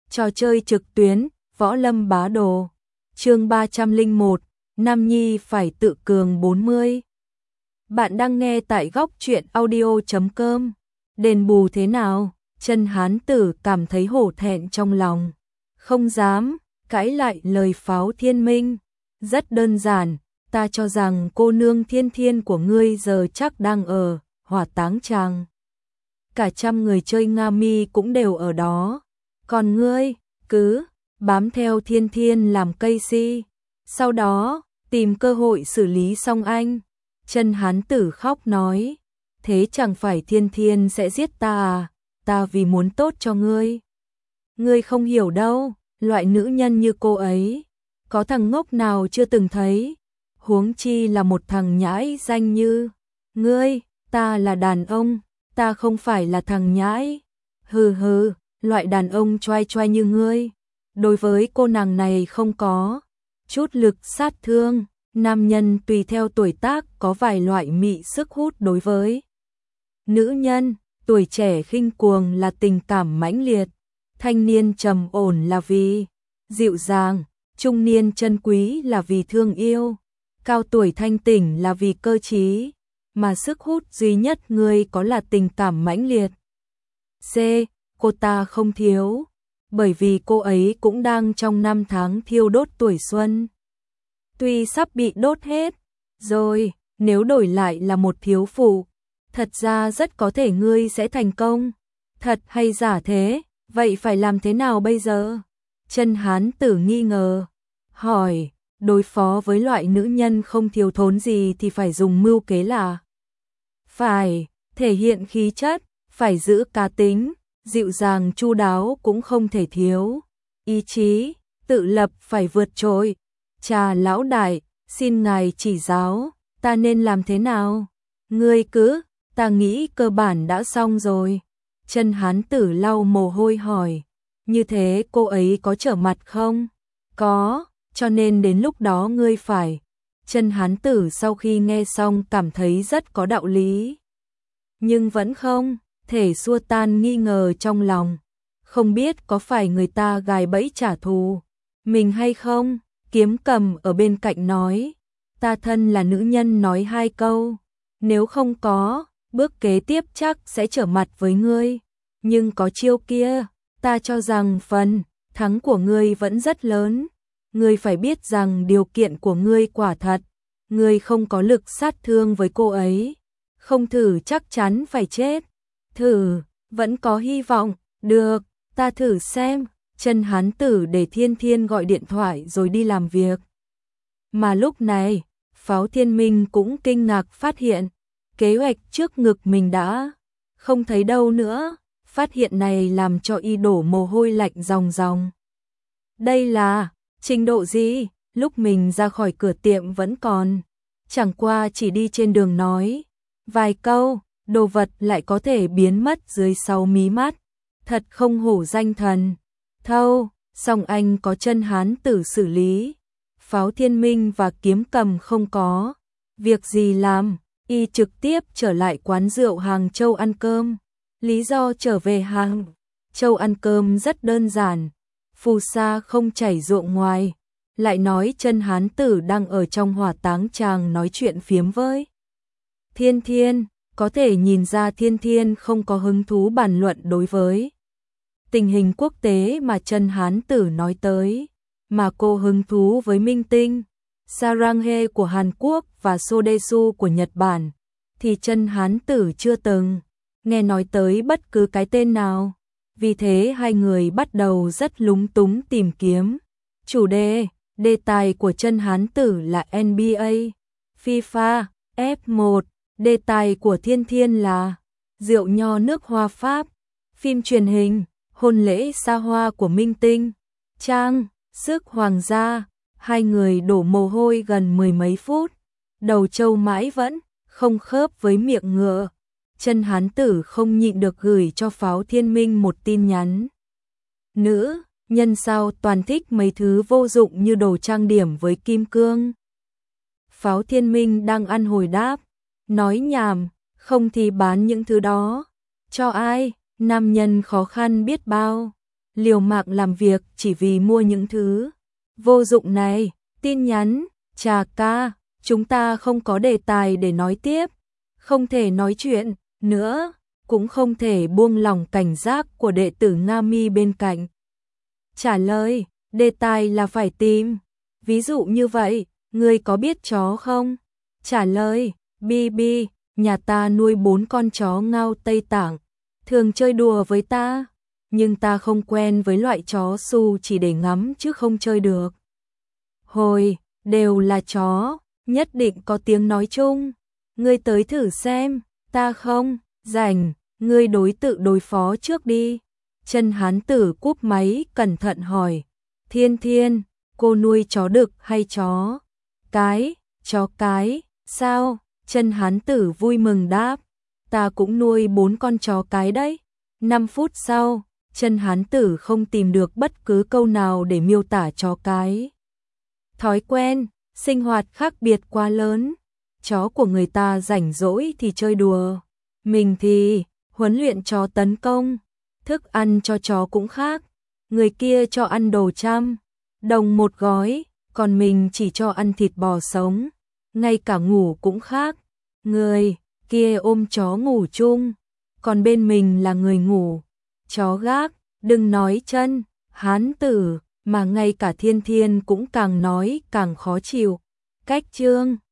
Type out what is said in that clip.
Trò chơi trực tuyến, Võ Lâm Bá Đồ. Chương 301, Nam Nhi phải tự cường 40. Bạn đang nghe tại góc truyện audio.com. Đền bù thế nào? Chân Hán Tử cảm thấy hổ thẹn trong lòng, không dám cãi lại lời Pháo Thiên Minh. Rất đơn giản, ta cho rằng cô nương Thiên Thiên của ngươi giờ chắc đang ở Hỏa Táng Tràng. Cả trăm người chơi Nga Mi cũng đều ở đó. Còn ngươi, cứ bám theo Thiên Thiên làm cây si, sau đó tìm cơ hội xử lý xong anh. Chân Hán Tử khóc nói, thế chẳng phải Thiên Thiên sẽ giết ta à? Ta vì muốn tốt cho ngươi. Ngươi không hiểu đâu, loại nữ nhân như cô ấy, có thằng ngốc nào chưa từng thấy, huống chi là một thằng nhãi danh như ngươi. Ta là đàn ông, ta không phải là thằng nhãi. Hừ hừ, loại đàn ông choai choai như ngươi, đối với cô nàng này không có chút lực sát thương. Nam nhân tùy theo tuổi tác có vài loại mị sức hút đối với nữ nhân. Tuổi trẻ khinh cuồng là tình cảm mãnh liệt, thanh niên trầm ổn là vì dịu dàng, trung niên chân quý là vì thương yêu, cao tuổi thanh tỉnh là vì cơ trí, mà sức hút duy nhất ngươi có là tình cảm mãnh liệt. C. Cô ta không thiếu, bởi vì cô ấy cũng đang trong năm tháng thiêu đốt tuổi xuân. Tuy sắp bị đốt hết rồi, nếu đổi lại là một thiếu phụ, thật ra rất có thể ngươi sẽ thành công. Thật hay giả thế? Vậy phải làm thế nào bây giờ? Chân Hán Tử nghi ngờ hỏi, đối phó với loại nữ nhân không thiếu thốn gì thì phải dùng mưu kế là phải thể hiện khí chất, phải giữ cá tính, dịu dàng chu đáo cũng không thể thiếu, ý chí tự lập phải vượt trội. Chà lão đại, xin ngài chỉ giáo, ta nên làm thế nào? Ngươi cứ, ta nghĩ cơ bản đã xong rồi. Chân Hán Tử lau mồ hôi hỏi, như thế cô ấy có trở mặt không? Có, cho nên đến lúc đó ngươi phải. Chân Hán Tử sau khi nghe xong cảm thấy rất có đạo lý, nhưng vẫn không thể xua tan nghi ngờ trong lòng. Không biết có phải người ta gài bẫy trả thù mình hay không? Kiếm Cầm ở bên cạnh nói, ta thân là nữ nhân nói hai câu, nếu không có, bước kế tiếp chắc sẽ trở mặt với ngươi. Nhưng có chiêu kia, ta cho rằng phần thắng của ngươi vẫn rất lớn. Ngươi phải biết rằng điều kiện của ngươi quả thật, ngươi không có lực sát thương với cô ấy, không thử chắc chắn phải chết. Thử, vẫn có hy vọng. Được, ta thử xem. Chân Hán Tử để Thiên Thiên gọi điện thoại rồi đi làm việc. Mà lúc này, Pháo Thiên Minh cũng kinh ngạc phát hiện, kế hoạch trước ngực mình đã không thấy đâu nữa. Phát hiện này làm cho y đổ mồ hôi lạnh ròng ròng. Đây là trình độ gì? Lúc mình ra khỏi cửa tiệm vẫn còn, chẳng qua chỉ đi trên đường nói vài câu, đồ vật lại có thể biến mất dưới 6 mí mắt. Thật không hổ danh thần thâu. Song anh có Chân Hán Tử xử lý, Pháo Thiên Minh và Kiếm Cầm không có việc gì làm, y trực tiếp trở lại quán rượu Hàng Châu ăn cơm. Lý do trở về Hàng Châu ăn cơm rất đơn giản, phù sa không chảy ruộng ngoài, lại nói Chân Hán Tử đang ở trong Hỏa Táng Tràng nói chuyện phiếm với Thiên Thiên, có thể nhìn ra Thiên Thiên không có hứng thú bàn luận đối với tình hình quốc tế mà Chân Hán Tử nói tới, mà cô hứng thú với minh tinh Saranghae của Hàn Quốc và Sodesu của Nhật Bản, thì Chân Hán Tử chưa từng nghe nói tới bất cứ cái tên nào. Vì thế hai người bắt đầu rất lúng túng tìm kiếm chủ đề. Đề tài của Chân Hán Tử là NBA, FIFA, F1. Đề tài của Thiên Thiên là rượu nho nước Hoa Pháp, phim truyền hình, hôn lễ xa hoa của minh tinh, trang sức hoàng gia. Hai người đổ mồ hôi gần 10 mấy phút, đầu trâu mãi vẫn không khớp với miệng ngựa. Chân Hán Tử không nhịn được gửi cho Pháo Thiên Minh một tin nhắn. Nữ nhân sao toàn thích mấy thứ vô dụng như đồ trang điểm với kim cương. Pháo Thiên Minh đang ăn hồi đáp, nói nhảm, không thì bán những thứ đó cho ai, nam nhân khó khăn biết bao. liều mạng làm việc chỉ vì mua những thứ vô dụng này. Tin nhắn, Trà ca, chúng ta không có đề tài để nói tiếp, không thể nói chuyện nữa, cũng không thể buông lỏng cảnh giác của đệ tử Nga Mi bên cạnh. Trả lời, đề tài là phải tìm. Ví dụ như vậy, ngươi có biết chó không? Trả lời, Bi, nhà ta nuôi 4 con chó Ngao Tây Tạng, thường chơi đùa với ta, nhưng ta không quen với loại chó su chỉ để ngắm chứ không chơi được. Hồi, đều là chó, nhất định có tiếng nói chung. Ngươi tới thử xem, ta không rảnh, ngươi đối phó trước đi. Chân Hán Tử cúp máy cẩn thận hỏi, Thiên, cô nuôi chó đực hay chó cái? Chó cái, sao? Chân Hán Tử vui mừng đáp, ta cũng nuôi 4 con chó cái đấy. 5 phút sau, Chân Hán Tử không tìm được bất cứ câu nào để miêu tả chó cái. Thói quen, sinh hoạt khác biệt quá lớn. Chó của người ta rảnh rỗi thì chơi đùa, mình thì huấn luyện chó tấn công. Thức ăn cho chó cũng khác, người kia cho ăn đồ $100 một gói, còn mình chỉ cho ăn thịt bò sống. Ngay cả ngủ cũng khác, người kia ôm chó ngủ chung, còn bên mình là người ngủ, chó gác. Đừng nói Chân Hán Tử, mà ngay cả Thiên cũng càng nói càng khó chịu. Cách chương